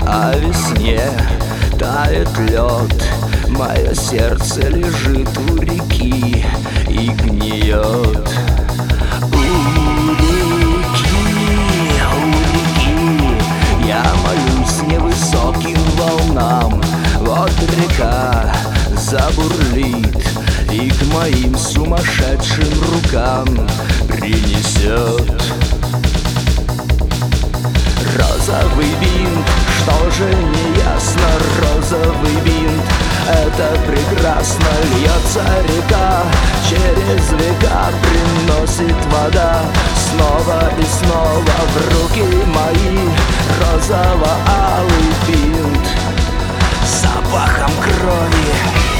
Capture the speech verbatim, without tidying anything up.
о весне тает лед, мое сердце лежит у реки и гниет. У реки, у реки я молюсь невысоким волнам. Вот река забурлит и к моим сумасшедшим рукам принесет розовый бинт. Что же не ясно, розовый бинт, это прекрасно. Льется река, через века приносит вода снова и снова в руки мои розово-алый бинт с запахом крови.